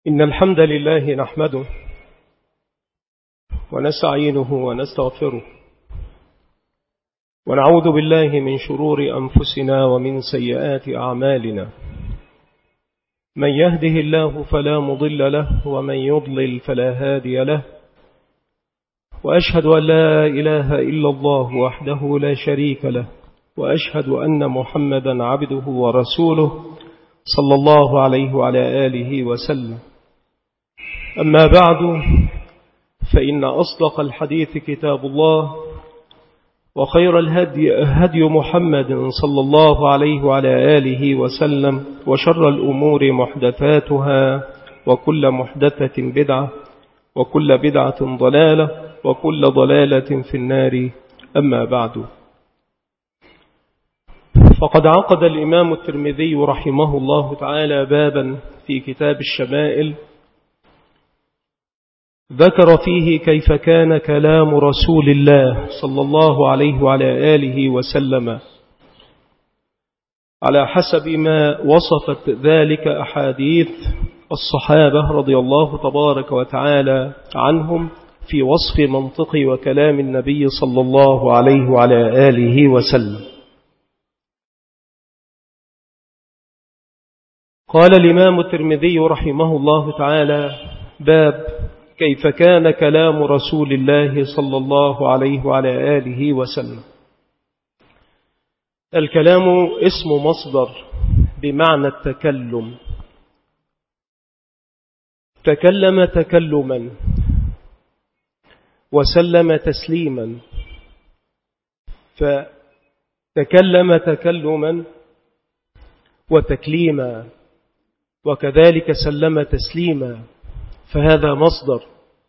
إن الحمد لله نحمده ونستعينه ونستغفره ونعوذ بالله من شرور أنفسنا ومن سيئات أعمالنا. من يهده الله فلا مضل له ومن يضلل فلا هادي له، وأشهد أن لا إله إلا الله وحده لا شريك له، وأشهد أن محمدا عبده ورسوله صلى الله عليه وعلى آله وسلم. أما بعد، فإن أصدق الحديث كتاب الله، وخير الهدي محمد صلى الله عليه وعلى آله وسلم، وشر الأمور محدثاتها، وكل محدثة بدعة، وكل بدعة ضلالة، وكل ضلالة في النار. أما بعد، فقد عقد الإمام الترمذي رحمه الله تعالى بابا في كتاب الشمائل ذكر فيه كيف كان كلام رسول الله صلى الله عليه وعلى آله وسلم على حسب ما وصفت ذلك أحاديث الصحابة رضي الله تبارك وتعالى عنهم في وصف منطق وكلام النبي صلى الله عليه وعلى آله وسلم. قال الإمام الترمذي رحمه الله تعالى: باب كيف كان كلام رسول الله صلى الله عليه وعلى آله وسلم. الكلام اسم مصدر بمعنى التكلم، تكلم تكلما وسلم تسليما، فتكلم تكلما وتكليما، وكذلك سلم تسليما، فهذا مصدر،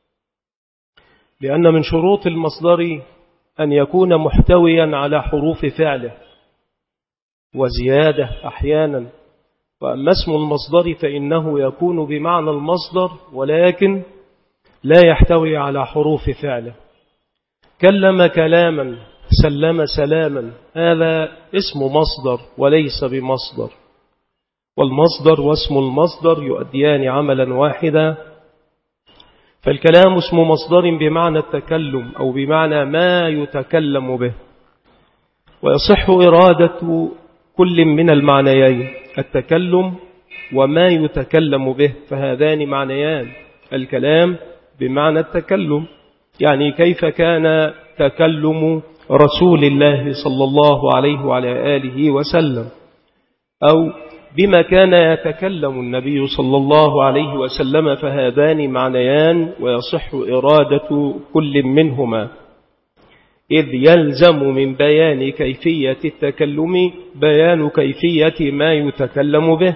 لأن من شروط المصدر أن يكون محتويا على حروف فعله وزيادة أحيانا. وأما اسم المصدر فإنه يكون بمعنى المصدر ولكن لا يحتوي على حروف فعله. كلم كلاما، سلم سلاما، هذا اسم مصدر وليس بمصدر، والمصدر واسم المصدر يؤديان عملا واحدا. فالكلام اسم مصدر بمعنى التكلم أو بمعنى ما يتكلم به، ويصح إرادة كل من المعنيين، التكلم وما يتكلم به، فهذان معنيان. الكلام بمعنى التكلم، يعني كيف كان تكلم رسول الله صلى الله عليه وعلى آله وسلم، أو بما كان يتكلم النبي صلى الله عليه وسلم، فهذان معنيان ويصح إرادة كل منهما، إذ يلزم من بيان كيفية التكلم بيان كيفية ما يتكلم به،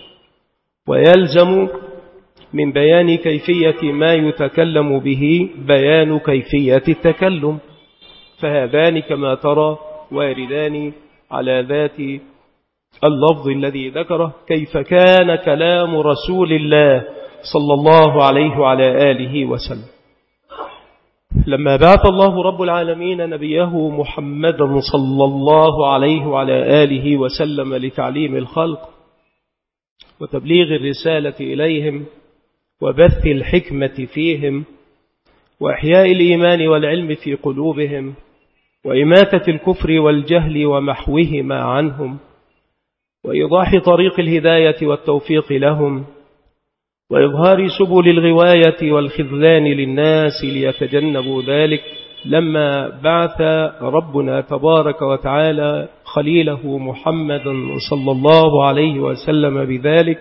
ويلزم من بيان كيفية ما يتكلم به بيان كيفية التكلم، فهذان كما ترى واردان على ذات اللفظ الذي ذكره: كيف كان كلام رسول الله صلى الله عليه وعلى آله وسلم. لما بعث الله رب العالمين نبيه محمدا صلى الله عليه وعلى آله وسلم لتعليم الخلق وتبليغ الرسالة إليهم وبث الحكمة فيهم وإحياء الإيمان والعلم في قلوبهم وإماتة الكفر والجهل ومحوهما عنهم وإيضاح طريق الهداية والتوفيق لهم وإظهار سبل الغواية والخذلان للناس ليتجنبوا ذلك، لما بعث ربنا تبارك وتعالى خليله محمدا صلى الله عليه وسلم بذلك،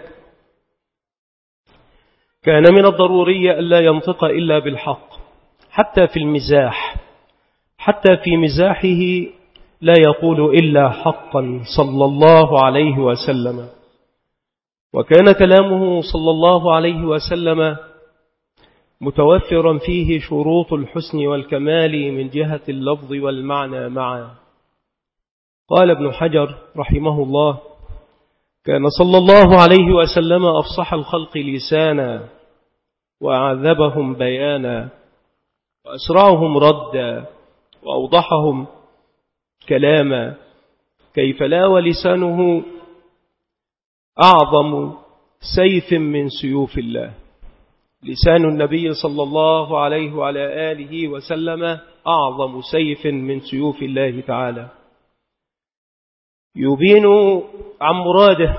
كان من الضروري ألا ينطق إلا بالحق، حتى في المزاح، حتى في مزاحه لا يقول إلا حقا صلى الله عليه وسلم. وكان كلامه صلى الله عليه وسلم متوفرا فيه شروط الحسن والكمال من جهة اللفظ والمعنى معا. قال ابن حجر رحمه الله: كان صلى الله عليه وسلم أفصح الخلق لسانا، وأعذبهم بيانا، وأسرعهم ردا، وأوضحهم كلاما، كيف لا ولسانه أعظم سيف من سيوف الله. لسان النبي صلى الله عليه وعلى آله وسلم أعظم سيف من سيوف الله تعالى، يبين عن مراده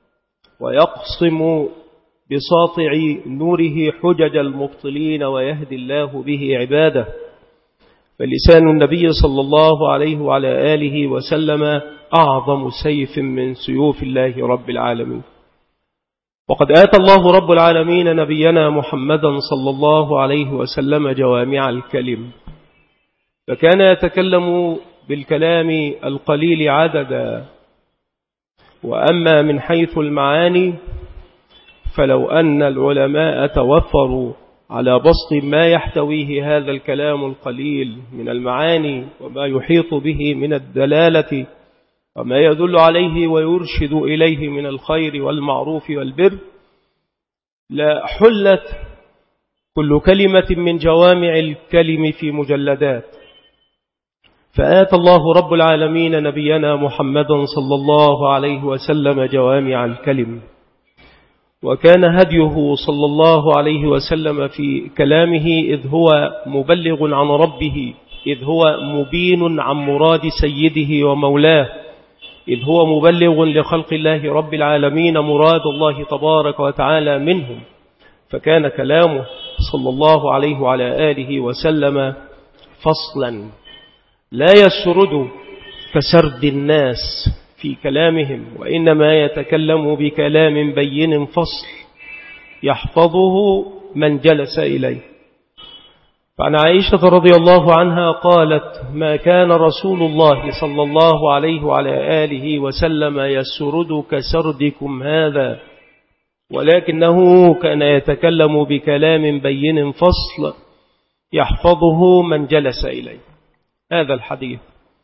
ويقصم بساطع نوره حجج المبطلين ويهدي الله به عباده. فلسان النبي صلى الله عليه وعلى آله وسلم أعظم سيف من سيوف الله رب العالمين. وقد آتى الله رب العالمين نبينا محمدا صلى الله عليه وسلم جوامع الكلم، فكان يتكلم بالكلام القليل عددا. وأما من حيث المعاني فلو أن العلماء توفروا على بسط ما يحتويه هذا الكلام القليل من المعاني وما يحيط به من الدلالة وما يدل عليه ويرشد إليه من الخير والمعروف والبر، لا حلت كل كلمة من جوامع الكلم في مجلدات. فآتى الله رب العالمين نبينا محمدا صلى الله عليه وسلم جوامع الكلم، وكان هديه صلى الله عليه وسلم في كلامه إذ هو مبلغ عن ربه، إذ هو مبين عن مراد سيده ومولاه، إذ هو مبلغ لخلق الله رب العالمين مراد الله تبارك وتعالى منهم. فكان كلامه صلى الله عليه وعلى آله وسلم فصلا لا يسرد كسرد الناس في كلامهم، وإنما يتكلم بكلام بين فصل يحفظه من جلس إليه. فعن عائشة رضي الله عنها قالت: ما كان رسول الله صلى الله عليه وعلى آله وسلم يسرد كسردكم هذا، ولكنه كان يتكلم بكلام بين فصل يحفظه من جلس إليه. هذا الحديث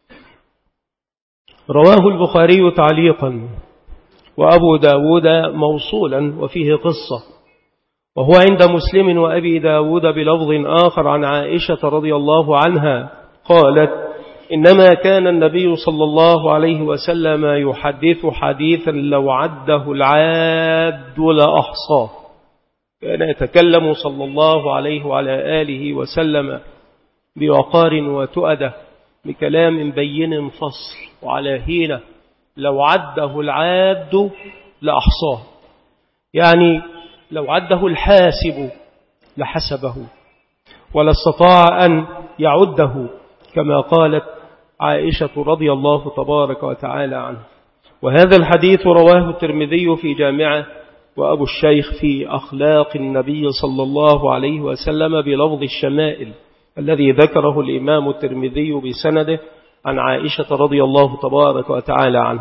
رواه البخاري تعليقا وأبو داود موصولا وفيه قصة، وهو عند مسلم وأبي داود بلفظ آخر عن عائشة رضي الله عنها قالت: إنما كان النبي صلى الله عليه وسلم يحدث حديثا لو عده العاد لأحصاه. كان يتكلم صلى الله عليه وعلى آله وسلم بوقار وتؤدة بكلام بين فصل وعلى هينة لو عده العاد لأحصاه، يعني لو عده الحاسب لحسبه ولا استطاع أن يعده، كما قالت عائشة رضي الله تبارك وتعالى عنه. وهذا الحديث رواه الترمذي في جامعه وأبو الشيخ في أخلاق النبي صلى الله عليه وسلم بلفظ الشمائل الذي ذكره الإمام الترمذي بسنده عن عائشة رضي الله تبارك وتعالى عنه.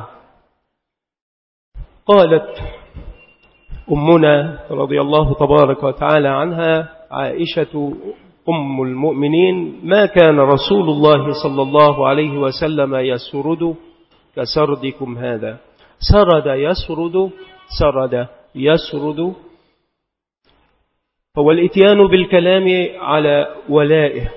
قالت أمنا رضي الله تبارك وتعالى عنها عائشة أم المؤمنين: ما كان رسول الله صلى الله عليه وسلم يسرد كسردكم هذا. سرد يسرد، سرد يسرد، هو الاتيان بالكلام على ولائه.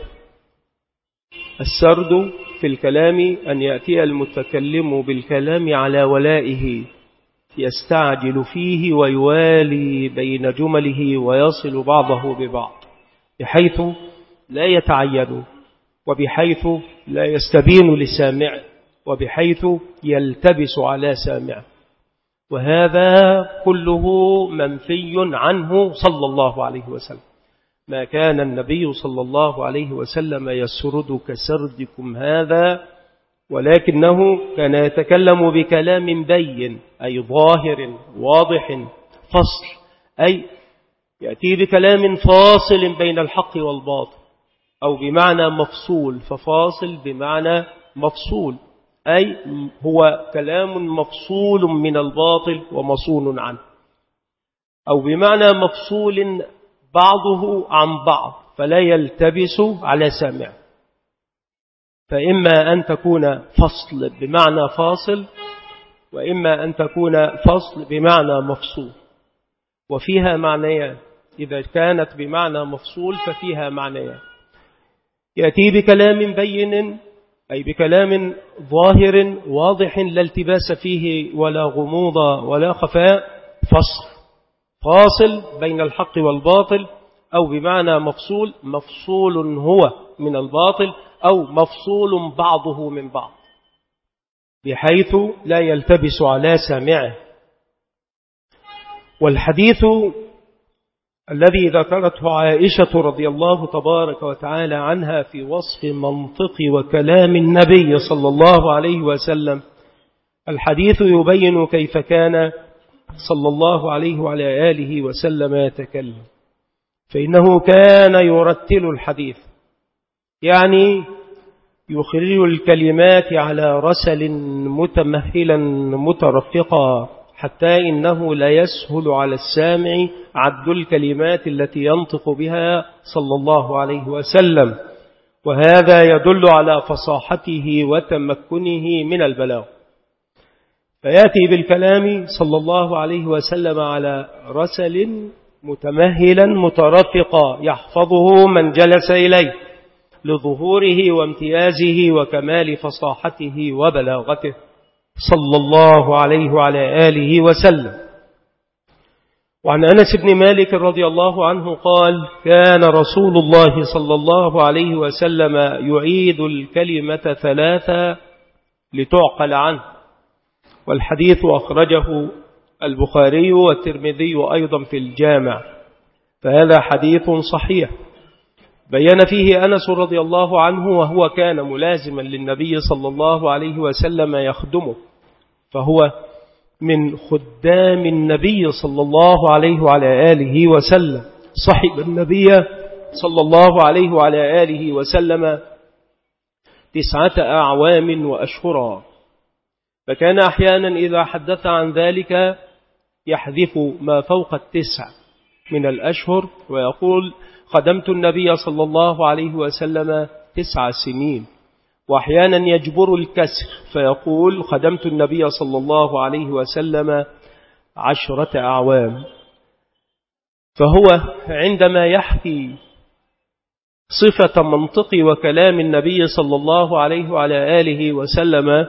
السرد في الكلام أن يأتي المتكلم بالكلام على ولائه، يستعجل فيه ويوالي بين جمله ويصل بعضه ببعض بحيث لا يتعين، وبحيث لا يستبين لسامعه، وبحيث يلتبس على سامعه. وهذا كله منفي عنه صلى الله عليه وسلم. ما كان النبي صلى الله عليه وسلم يسرد كسردكم هذا، ولكنه كان يتكلم بكلام بين أي ظاهر واضح فصل، أي يأتي بكلام فاصل بين الحق والباطل، أو بمعنى مفصول، ففاصل بمعنى مفصول، أي هو كلام مفصول من الباطل ومصون عنه، أو بمعنى مفصول بعضه عن بعض فلا يلتبس على سامع. فإما أن تكون فصل بمعنى فاصل، وإما أن تكون فصل بمعنى مفصول، وفيها معنيان. إذا كانت بمعنى مفصول ففيها معنيان: يأتي بكلام بين أي بكلام ظاهر واضح لا التباس فيه ولا غموض ولا خفاء، فصل فاصل بين الحق والباطل، أو بمعنى مفصول هو من الباطل، أو مفصول بعضه من بعض، بحيث لا يلتبس على سامعه. والحديث الذي ذكرته عائشة رضي الله تبارك وتعالى عنها في وصف منطق وكلام النبي صلى الله عليه وسلم، الحديث يبين كيف كان صلى الله عليه وعلى آله وسلم يتكلم. فإنه كان يرتل الحديث، يعني يخرج الكلمات على رسل متمهلا مترفقا، حتى إنه لا يسهل على السامع عد الكلمات التي ينطق بها صلى الله عليه وسلم، وهذا يدل على فصاحته وتمكنه من البلاغ. فيأتي بالكلام صلى الله عليه وسلم على رسل متمهلا مترفقا يحفظه من جلس إليه، لظهوره وامتيازه وكمال فصاحته وبلاغته صلى الله عليه وعلى آله وسلم. وعن أنس بن مالك رضي الله عنه قال: كان رسول الله صلى الله عليه وسلم يعيد الكلمة 3 لتعقل عنه. والحديث أخرجه البخاري والترمذي أيضا في الجامع، فهذا حديث صحيح بيّن فيه أنس رضي الله عنه، وهو كان ملازما للنبي صلى الله عليه وسلم يخدمه، فهو من خدام النبي صلى الله عليه وعلى آله وسلم، صحب النبي صلى الله عليه وعلى آله وسلم 9 أعوام وأشهرا، فكان أحيانا إذا حدث عن ذلك يحذف ما فوق 9 من الأشهر ويقول: خدمت النبي صلى الله عليه وسلم 9 سنين، وأحيانا يجبر الكسر فيقول: خدمت النبي صلى الله عليه وسلم 10 أعوام. فهو عندما يحكي صفة منطق وكلام النبي صلى الله عليه وعلى آله وسلم،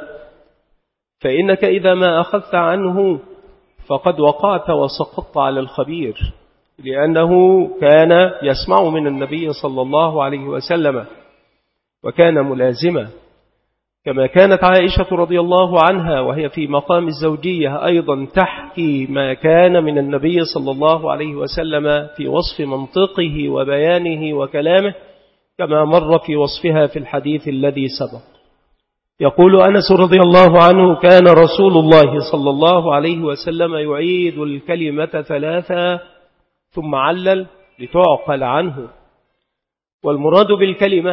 فإنك إذا ما أخذت عنه فقد وقعت وسقطت على الخبير، لأنه كان يسمع من النبي صلى الله عليه وسلم وكان ملازما، كما كانت عائشة رضي الله عنها وهي في مقام الزوجية أيضا تحكي ما كان من النبي صلى الله عليه وسلم في وصف منطقه وبيانه وكلامه، كما مر في وصفها في الحديث الذي سبق. يقول أنس رضي الله عنه: كان رسول الله صلى الله عليه وسلم يعيد الكلمة 3 ثم علل لتعقل عنه. والمراد بالكلمة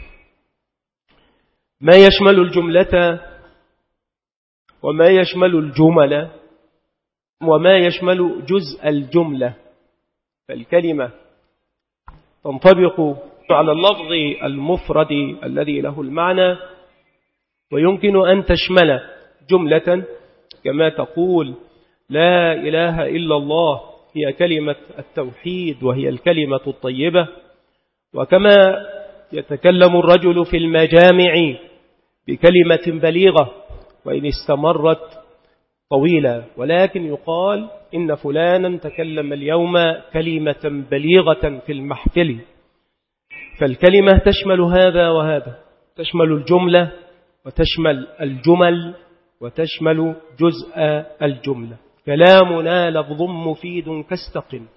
ما يشمل الجملة وما يشمل الجمل وما يشمل جزء الجملة. فالكلمة تنطبق على اللفظ المفرد الذي له المعنى، ويمكن أن تشمل جملة كما تقول: لا إله إلا الله، هي كلمة التوحيد وهي الكلمة الطيبة. وكما يتكلم الرجل في المجامع بكلمة بليغة وإن استمرت طويلة، ولكن يقال إن فلانا تكلم اليوم كلمة بليغة في المحفل. فالكلمة تشمل هذا وهذا، تشمل الجملة وتشمل الجمل وتشمل جزء الجملة. كلامنا لفظ مفيد كاستقم،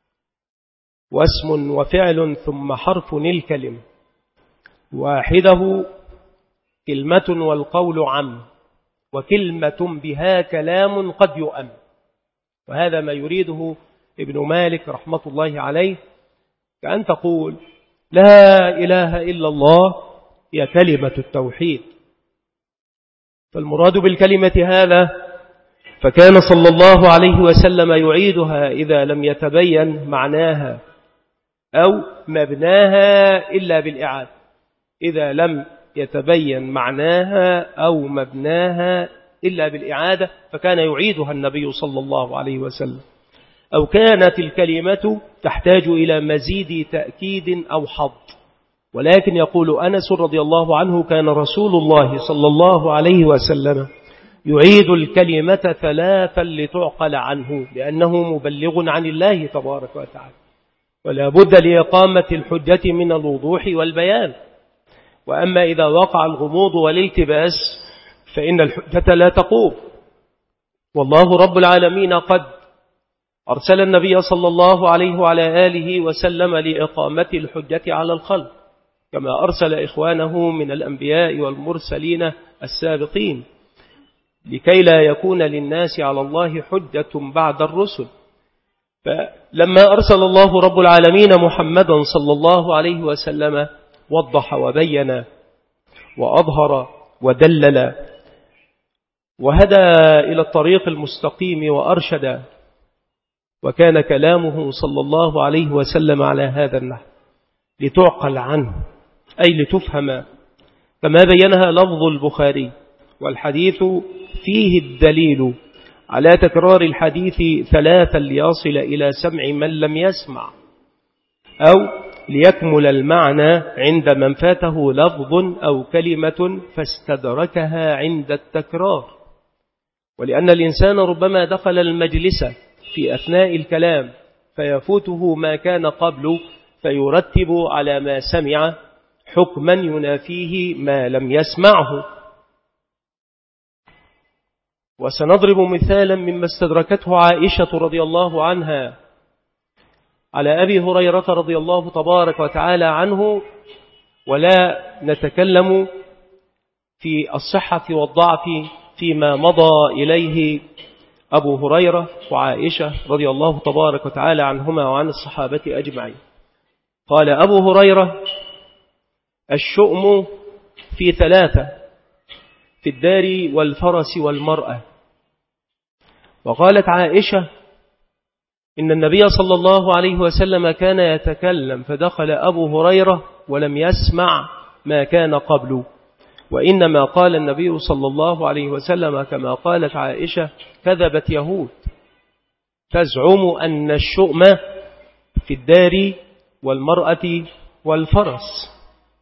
واسم وفعل ثم حرف الكلم، واحده كلمة والقول عم، وكلمة بها كلام قد يؤم. وهذا ما يريده ابن مالك رحمة الله عليه، كأن تقول: لا إله إلا الله هي كلمة التوحيد. فالمراد بالكلمة هذا، فكان صلى الله عليه وسلم يعيدها إذا لم يتبين معناها أو مبناها إلا بالإعادة، إذا لم يتبين معناها أو مبناها إلا بالإعادة فكان يعيدها النبي صلى الله عليه وسلم، أو كانت الكلمة تحتاج إلى مزيد تأكيد أو حظ. ولكن يقول أنس رضي الله عنه: كان رسول الله صلى الله عليه وسلم يعيد الكلمة ثلاثا لتعقل عنه، لأنه مبلغ عن الله تبارك وتعالى، ولا بد لإقامة الحجة من الوضوح والبيان. وأما إذا وقع الغموض والالتباس فإن الحجة لا تقوم. والله رب العالمين قد أرسل النبي صلى الله عليه وعلى آله وسلم لإقامة الحجة على الخلق، كما أرسل إخوانه من الأنبياء والمرسلين السابقين، لكي لا يكون للناس على الله حجة بعد الرسل. فلما أرسل الله رب العالمين محمدا صلى الله عليه وسلم وضح وبين وأظهر ودلل وهدى إلى الطريق المستقيم وأرشد، وكان كلامه صلى الله عليه وسلم على هذا النحو لتعقل عنه، أي لتفهم، كما بينها لفظ البخاري. والحديث فيه الدليل على تكرار الحديث ثلاثا ليصل إلى سمع من لم يسمع، أو ليكمل المعنى عند من فاته لفظ أو كلمة فاستدركها عند التكرار. ولأن الإنسان ربما دخل المجلس في أثناء الكلام فيفوته ما كان قبل، فيرتب على ما سمع حكما ينافيه ما لم يسمعه. وسنضرب مثالا مما استدركته عائشة رضي الله عنها على أبي هريرة رضي الله تبارك وتعالى عنه، ولا نتكلم في الصحة والضعف فيما مضى إليه أبو هريرة وعائشة رضي الله تبارك وتعالى عنهما وعن الصحابة أجمعين. قال أبو هريرة: الشؤم في ثلاثة: في الدار والفرس والمرأة. وقالت عائشة: إن النبي صلى الله عليه وسلم كان يتكلم فدخل أبو هريرة ولم يسمع ما كان قبله، وإنما قال النبي صلى الله عليه وسلم كما قالت عائشة: كذبت يهود تزعم أن الشؤم في الدار والمرأة والفرس.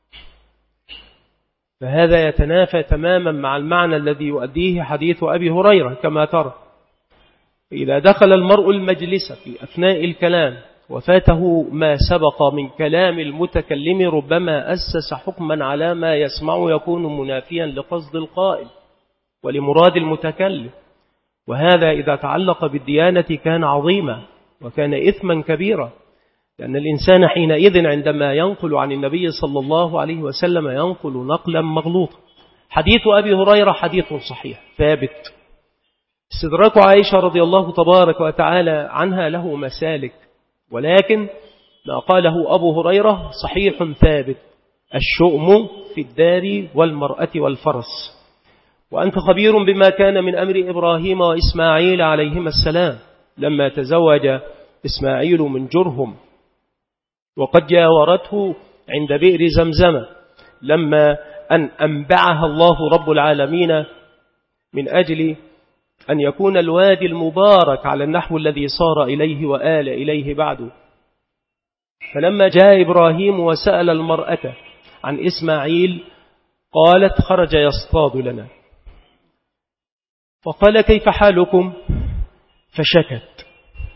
فهذا يتنافى تماما مع المعنى الذي يؤديه حديث أبي هريرة. كما ترى إذا دخل المرء المجلس في أثناء الكلام وفاته ما سبق من كلام المتكلم ربما أسس حكما على ما يسمع يكون منافيا لقصد القائل ولمراد المتكلم، وهذا إذا تعلق بالديانة كان عظيما وكان إثما كبيرا، لأن الإنسان حينئذ عندما ينقل عن النبي صلى الله عليه وسلم ينقل نقلا مغلوطا. حديث أبي هريرة حديث صحيح ثابت. استدراك عائشة رضي الله تبارك وتعالى عنها له مسالك، ولكن ما قاله أبو هريرة صحيح ثابت: الشؤم في الدار والمرأة والفرس. وأنت خبير بما كان من أمر إبراهيم وإسماعيل عليهما السلام لما تزوج إسماعيل من جرهم، وقد جاورته عند بئر زمزم لما أن أنبعها الله رب العالمين من أجل أن يكون الوادي المبارك على النحو الذي صار إليه وآل إليه بعده. فلما جاء إبراهيم وسأل المرأة عن إسماعيل قالت: خرج يصطاد لنا. فقال: كيف حالكم؟ فشكت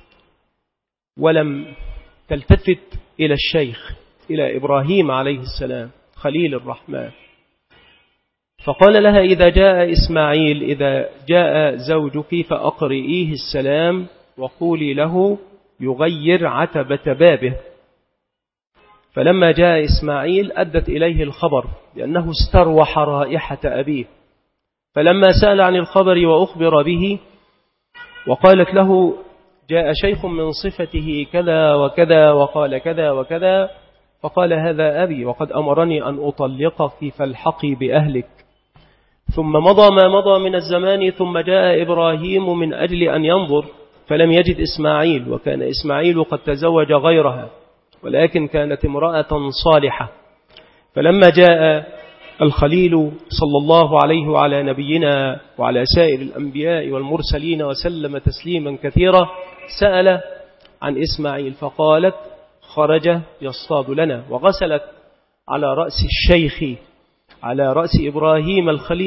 ولم تلتفت إلى الشيخ، إلى إبراهيم عليه السلام خليل الرحمن. فقال لها: إذا جاء إسماعيل، إذا جاء زوجك فأقرئيه السلام وقولي له يغير عتبة بابه. فلما جاء إسماعيل أدت إليه الخبر لأنه استروح رائحة أبيه، فلما سأل عن الخبر وأخبر به وقالت له: جاء شيخ من صفته كذا وكذا وقال كذا وكذا، فقال: هذا أبي وقد أمرني أن أطلقك فالحقي بأهلك. ثم مضى ما مضى من الزمان، ثم جاء إبراهيم من أجل أن ينظر فلم يجد إسماعيل، وكان إسماعيل قد تزوج غيرها ولكن كانت امرأة صالحة. فلما جاء الخليل صلى الله عليه وعلى نبينا وعلى سائر الأنبياء والمرسلين وسلم تسليما كثيرا سأل عن إسماعيل، فقالت: خرج يصطاد لنا، وغسلت على رأس الشيخ على رأس إبراهيم الخليل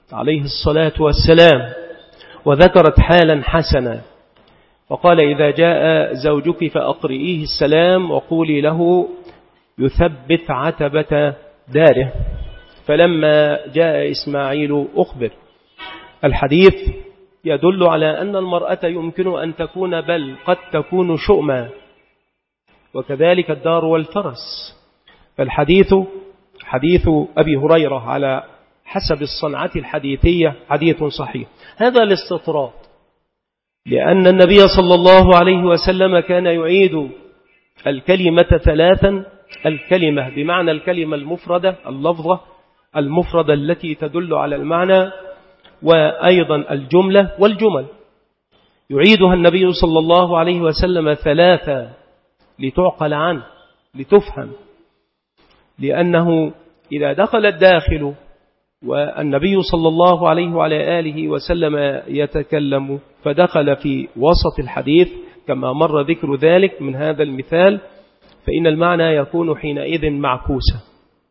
عليه الصلاة والسلام، وذكرت حالا حسنا، وقال إذا جاء زوجك فأقرئيه السلام وقولي له يثبت عتبة داره. فلما جاء إسماعيل أخبر. الحديث يدل على أن المرأة يمكن أن تكون بل قد تكون شؤما، وكذلك الدار والفرس. فالحديث حديث أبي هريرة على حسب الصنعة الحديثية حديث صحيح. هذا الاستطراد، لأن النبي صلى الله عليه وسلم كان يعيد الكلمة ثلاثا، الكلمة بمعنى الكلمة المفردة، اللفظة المفردة التي تدل على المعنى، وأيضا الجملة والجمل، يعيدها النبي صلى الله عليه وسلم ثلاثة لتعقل عنه لتفهم، لأنه إذا دخل الداخل والنبي صلى الله عليه وعلى آله وسلم يتكلم فدخل في وسط الحديث كما مر ذكر ذلك من هذا المثال، فإن المعنى يكون حينئذ معكوسا.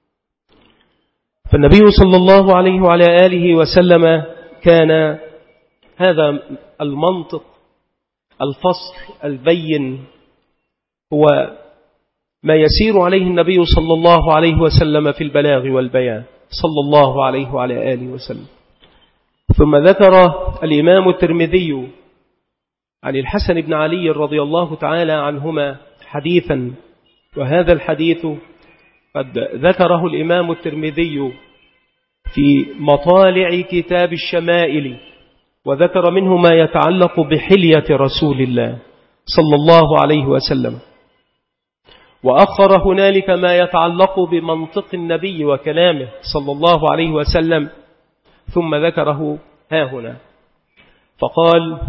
فالنبي صلى الله عليه وعلى آله وسلم كان هذا المنطق الفصل البين هو ما يسير عليه النبي صلى الله عليه وسلم في البلاغ والبيان صلى الله عليه وعلى آله وسلم. ثم ذكر الإمام الترمذي عن الحسن بن علي رضي الله تعالى عنهما حديثا، وهذا الحديث قد ذكره الإمام الترمذي في مطالع كتاب الشمائل، وذكر منه ما يتعلق بحلية رسول الله صلى الله عليه وسلم، وأخر هنالك ما يتعلق بمنطق النبي وكلامه صلى الله عليه وسلم، ثم ذكره هاهنا فقال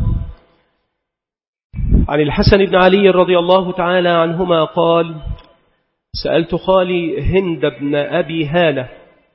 عن الحسن بن علي رضي الله تعالى عنهما قال سألت خالي هند بن أبي هالة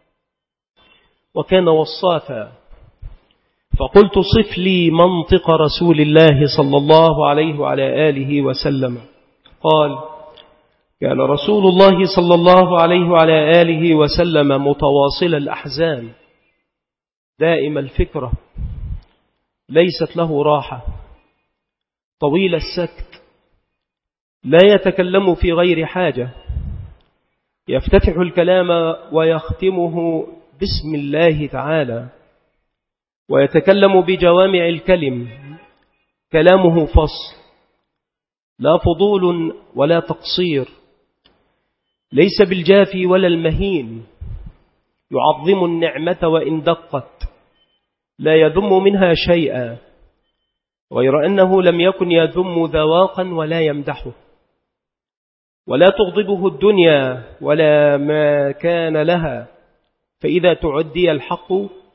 وكان وصافا، فقلت صف لي منطق رسول الله صلى الله عليه وعلى آله وسلم. قال كان رسول الله صلى الله عليه وعلى آله وسلم متواصل الأحزان دائم الفكرة، ليست له راحة، طويل السكت، لا يتكلم في غير حاجة، يفتتح الكلام ويختمه بسم الله تعالى، ويتكلم بجوامع الكلم، كلامه فصل لا فضول ولا تقصير، ليس بالجافي ولا المهين، يعظم النعمة وإن دقت، لا يذم منها شيئا، غير أنه لم يكن يذم ذواقا ولا يمدحه، ولا تغضبه الدنيا ولا ما كان لها، فإذا تعدي الحق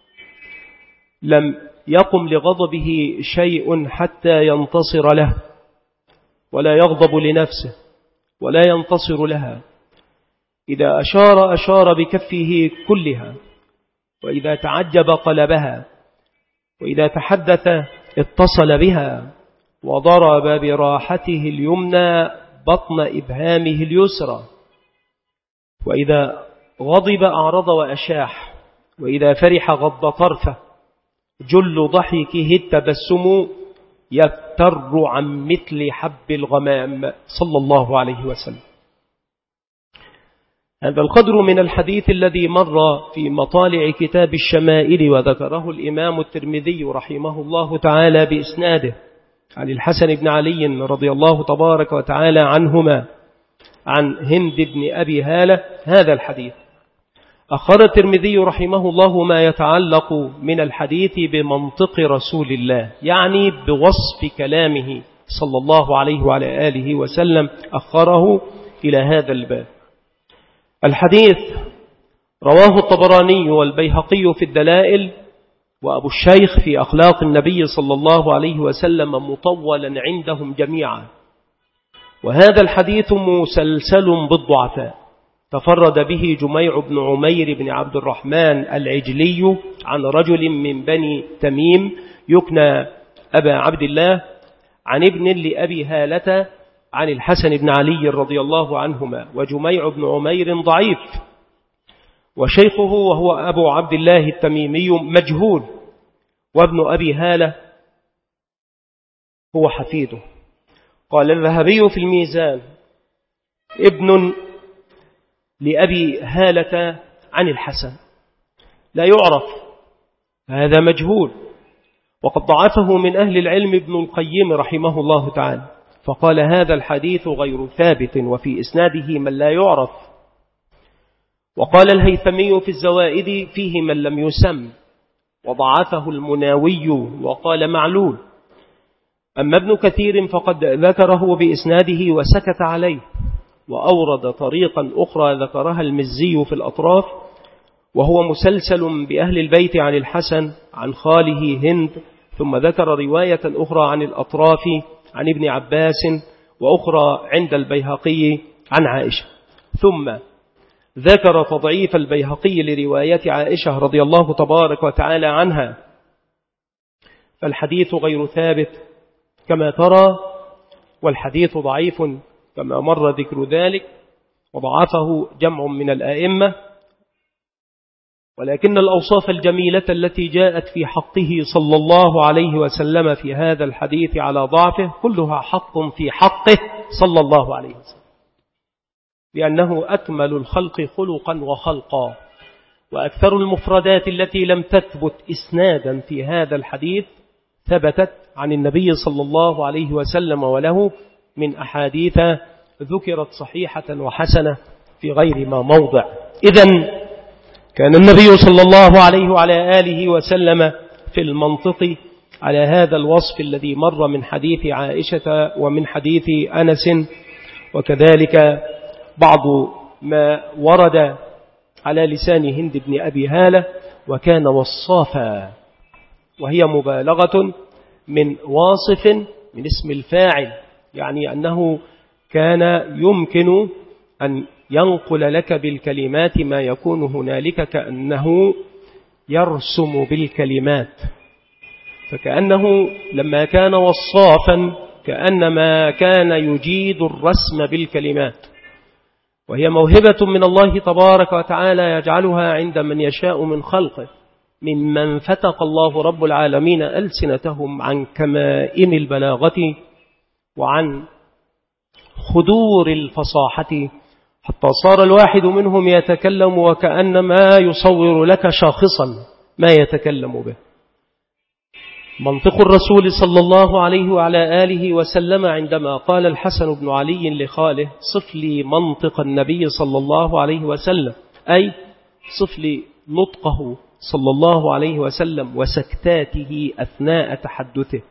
لم يقم لغضبه شيء حتى ينتصر له، ولا يغضب لنفسه ولا ينتصر لها. إذا أشار بكفه كلها، وإذا تعجب قلبها، وإذا تحدث اتصل بها، وضرب براحته اليمنى بطن إبهامه اليسرى، وإذا غضب أعرض وأشاح، وإذا فرح غض طرفه، جل ضحكه التبسم يفتر عن مثل حب الغمام صلى الله عليه وسلم. هذا القدر من الحديث الذي مر في مطالع كتاب الشمائل، وذكره الإمام الترمذي رحمه الله تعالى بإسناده عن الحسن بن علي رضي الله تبارك وتعالى عنهما عن هند بن أبي هالة. هذا الحديث أخر الترمذي رحمه الله ما يتعلق من الحديث بمنطق رسول الله، يعني بوصف كلامه صلى الله عليه وعلى آله وسلم، أخره إلى هذا الباب. الحديث رواه الطبراني والبيهقي في الدلائل، وأبو الشيخ في أخلاق النبي صلى الله عليه وسلم مطولا عندهم جميعا. وهذا الحديث مسلسل بالضعفاء، تفرد به جميع بن عمير بن عبد الرحمن العجلي عن رجل من بني تميم يكنى أبا عبد الله، عن ابن لأبي هالة عن الحسن بن علي رضي الله عنهما. وجميع بن عمير ضعيف، وشيخه وهو أبو عبد الله التميمي مجهول، وابن أبي هالة هو حفيده. قال الذهبي في الميزان: ابن لأبي هالة عن الحسن، لا يعرف، هذا مجهول. وقد ضعفه من أهل العلم ابن القيم رحمه الله تعالى، فقال هذا الحديث غير ثابت وفي إسناده من لا يعرف. وقال الهيثمي في الزوائد فيه من لم يسم، وضعفه المناوي وقال معلول. أما ابن كثير فقد ذكره بإسناده وسكت عليه، وأورد طريقا أخرى ذكرها المزي في الأطراف، وهو مسلسل بأهل البيت عن الحسن عن خاله هند، ثم ذكر رواية أخرى عن الأطراف عن ابن عباس، وأخرى عند البيهقي عن عائشة. ثم ذكر تضعيف البيهقي لرواية عائشة رضي الله تبارك وتعالى عنها، فالحديث غير ثابت كما ترى، والحديث ضعيف كما مر ذكر ذلك، وضعفه جمع من الآئمة. ولكن الأوصاف الجميلة التي جاءت في حقه صلى الله عليه وسلم في هذا الحديث على ضعفه كلها حق في حقه صلى الله عليه وسلم، لأنه أكمل الخلق خلقا وخلقا. وأكثر المفردات التي لم تثبت إسنادا في هذا الحديث ثبتت عن النبي صلى الله عليه وسلم، وله من أحاديث ذكرت صحيحة وحسنة في غير ما موضع. إذن كان النبي صلى الله عليه وعلى آله وسلم في المنطق على هذا الوصف الذي مر من حديث عائشة ومن حديث أنس، وكذلك بعض ما ورد على لسان هند بن أبي هالة. وكان وصافا، وهي مبالغة من واصف من اسم الفاعل، يعني أنه كان يمكن أن ينقل لك بالكلمات ما يكون هنالك كأنه يرسم بالكلمات، فكأنه لما كان وصافا كأنما كان يجيد الرسم بالكلمات، وهي موهبة من الله تبارك وتعالى يجعلها عند من يشاء من خلقه، ممن فتق الله رب العالمين ألسنتهم عن كمائن البلاغة وعن خدور الفصاحة، حتى صار الواحد منهم يتكلم وكأنما يصور لك شاخصا ما يتكلم به. منطق الرسول صلى الله عليه وعلى آله وسلم عندما قال الحسن بن علي لخاله: صف لي منطق النبي صلى الله عليه وسلم، أي صف لي نطقه صلى الله عليه وسلم وسكتاته أثناء تحدثه.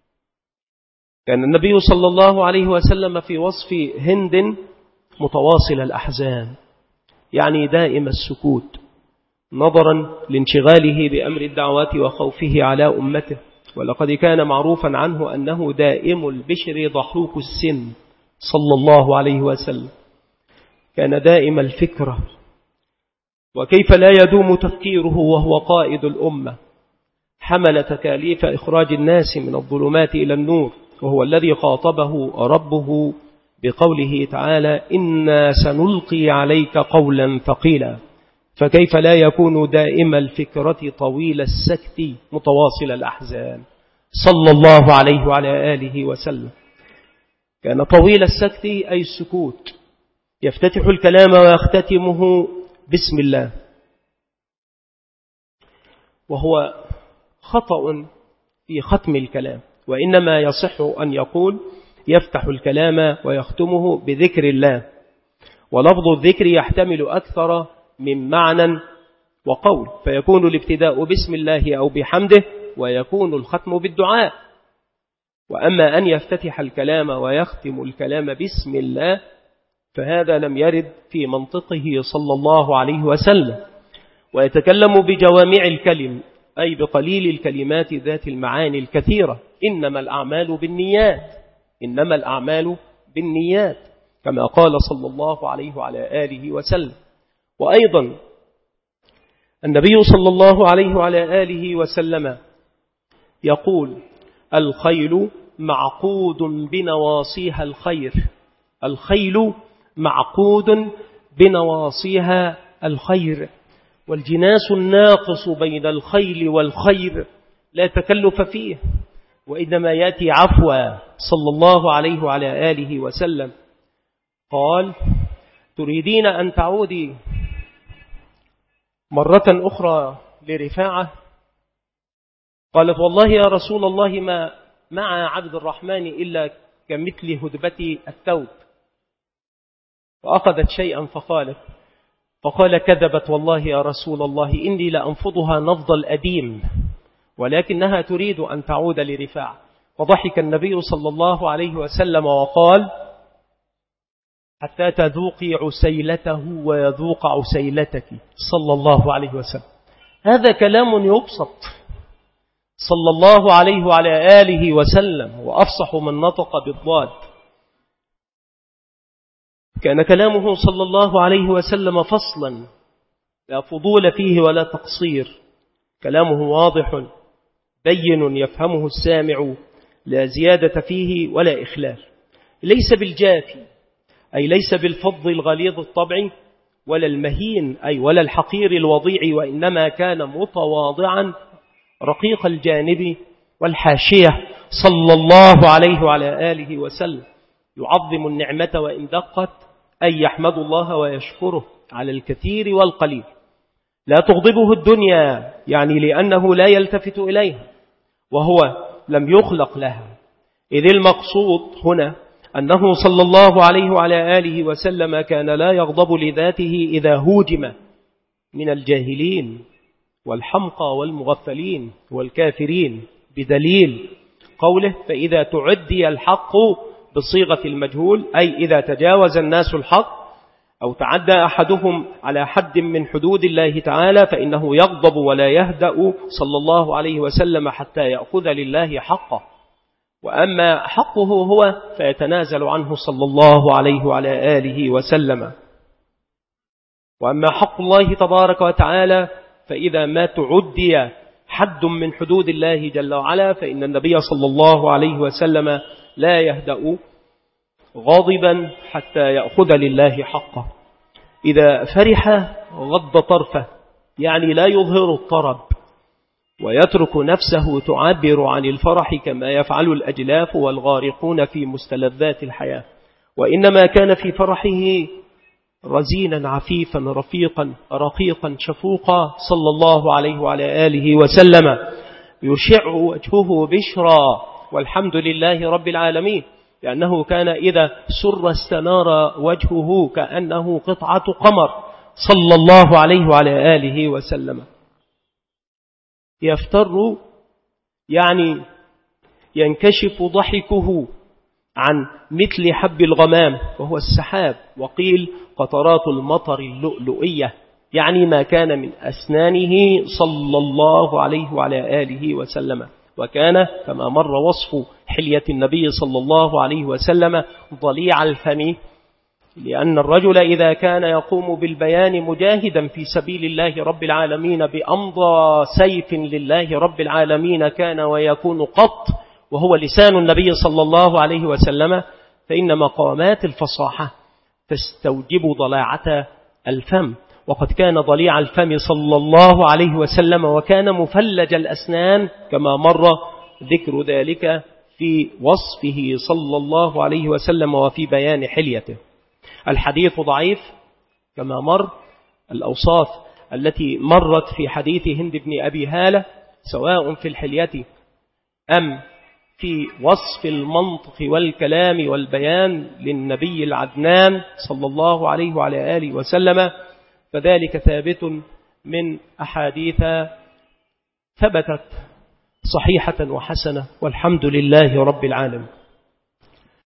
كان النبي صلى الله عليه وسلم في وصف هند متواصل الأحزان، يعني دائم السكوت، نظرا لانشغاله بأمر الدعوات وخوفه على أمته. ولقد كان معروفا عنه أنه دائم البشر ضحوك السن صلى الله عليه وسلم، كان دائم الفكرة، وكيف لا يدوم تفكيره وهو قائد الأمة، حمل تكاليف إخراج الناس من الظلمات إلى النور، وهو الذي خاطبه ربه بقوله تعالى: إنا سنلقي عليك قولا ثقيلا. فكيف لا يكون دائم الفكرة طويل السكت متواصل الأحزان صلى الله عليه وعلى آله وسلم. كان طويل السكت أي السكوت، يفتتح الكلام ويختتمه بسم الله، وهو خطأ في ختم الكلام، وإنما يصح أن يقول يفتح الكلام ويختمه بذكر الله، ولفظ الذكر يحتمل أكثر من معنى وقول، فيكون الابتداء بسم الله أو بحمده، ويكون الختم بالدعاء. وأما أن يفتتح الكلام ويختم الكلام بسم الله فهذا لم يرد في منطقه صلى الله عليه وسلم، ويتكلم بجوامع الكلم، أي بقليل الكلمات ذات المعاني الكثيرة. إنما الأعمال بالنيات، إنما الأعمال بالنيات، كما قال صلى الله عليه وعلى آله وسلم. وأيضا النبي صلى الله عليه وعلى آله وسلم يقول: الخيل معقود بنواصيها الخير، الخيل معقود بنواصيها الخير، والجناس الناقص بين الخيل والخير لا تكلف فيه، وإنما يأتي عفوا صلى الله عليه وعلى آله وسلم. قال: تريدين أن تعودي مرة أخرى لرفاعة؟ قالت: والله يا رسول الله ما مع عبد الرحمن إلا كمثل هدبة الثوب. وأخذت شيئا فقال: كذبت والله يا رسول الله، إني لأنفضها نفض الأديم، ولكنها تريد أن تعود لرفاعة. فضحك النبي صلى الله عليه وسلم وقال: حتى تذوقي عسيلته ويذوق عسيلتك، صلى الله عليه وسلم. هذا كلام يبسط صلى الله عليه وعلى آله وسلم، وأفصح من نطق بالضاد. كان كلامه صلى الله عليه وسلم فصلا لا فضول فيه ولا تقصير، كلامه واضح بين يفهمه السامع، لا زيادة فيه ولا إخلال. ليس بالجافي أي ليس بالفض الغليظ الطبع، ولا المهين أي ولا الحقير الوضيع، وإنما كان متواضعا رقيق الجانب والحاشية صلى الله عليه وعلى آله وسلم، يعظم النعمة وإن دقت، أي يحمد الله ويشكره على الكثير والقليل. لا تغضبه الدنيا، يعني لأنه لا يلتفت إليها وهو لم يخلق لها، إذ المقصود هنا أنه صلى الله عليه وعلى آله وسلم كان لا يغضب لذاته إذا هوجم من الجاهلين والحمقى والمغفلين والكافرين، بدليل قوله: فإذا تعدي الحق بصيغة المجهول، أي إذا تجاوز الناس الحق أو تعدى أحدهم على حد من حدود الله تعالى فإنه يغضب ولا يهدأ صلى الله عليه وسلم حتى يأخذ لله حقه، وأما حقه هو فيتنازل عنه صلى الله عليه وعلى آله وسلم. وأما حق الله تبارك وتعالى فإذا ما تعدي حد من حدود الله جل وعلا فإن النبي صلى الله عليه وسلم لا يهدأ غاضبا حتى يأخذ لله حقه. إذا فرح غض طرفه، يعني لا يظهر الطرب، ويترك نفسه تعبر عن الفرح كما يفعل الأجلاف والغارقون في مستلذات الحياة، وإنما كان في فرحه رزينا عفيفا رفيقا رقيقا شفوقا صلى الله عليه وعلى آله وسلم، يشع وجهه بشرا والحمد لله رب العالمين، لأنه كان إذا سر استنار وجهه كأنه قطعة قمر صلى الله عليه وعلى آله وسلم. يفتر يعني ينكشف ضحكه عن مثل حب الغمام وهو السحاب، وقيل قطرات المطر اللؤلؤية، يعني ما كان من أسنانه صلى الله عليه وعلى آله وسلم. وكان كما مر وصف حلية النبي صلى الله عليه وسلم ضليع الفم، لأن الرجل إذا كان يقوم بالبيان مجاهدا في سبيل الله رب العالمين بأمضى سيف لله رب العالمين كان ويكون قط، وهو لسان النبي صلى الله عليه وسلم، فإن مقامات الفصاحة تستوجب ضلاعة الفم، وقد كان ضليع الفم صلى الله عليه وسلم، وكان مفلج الأسنان كما مر ذكر ذلك في وصفه صلى الله عليه وسلم وفي بيان حليته. الحديث ضعيف كما مر، الأوصاف التي مرت في حديث هند بن أبي هالة سواء في الحلية أم في وصف المنطق والكلام والبيان للنبي العدنان صلى الله عليه وعلى آله وسلم، فذلك ثابت من أحاديث ثبتت صحيحة وحسنة، والحمد لله رب العالمين.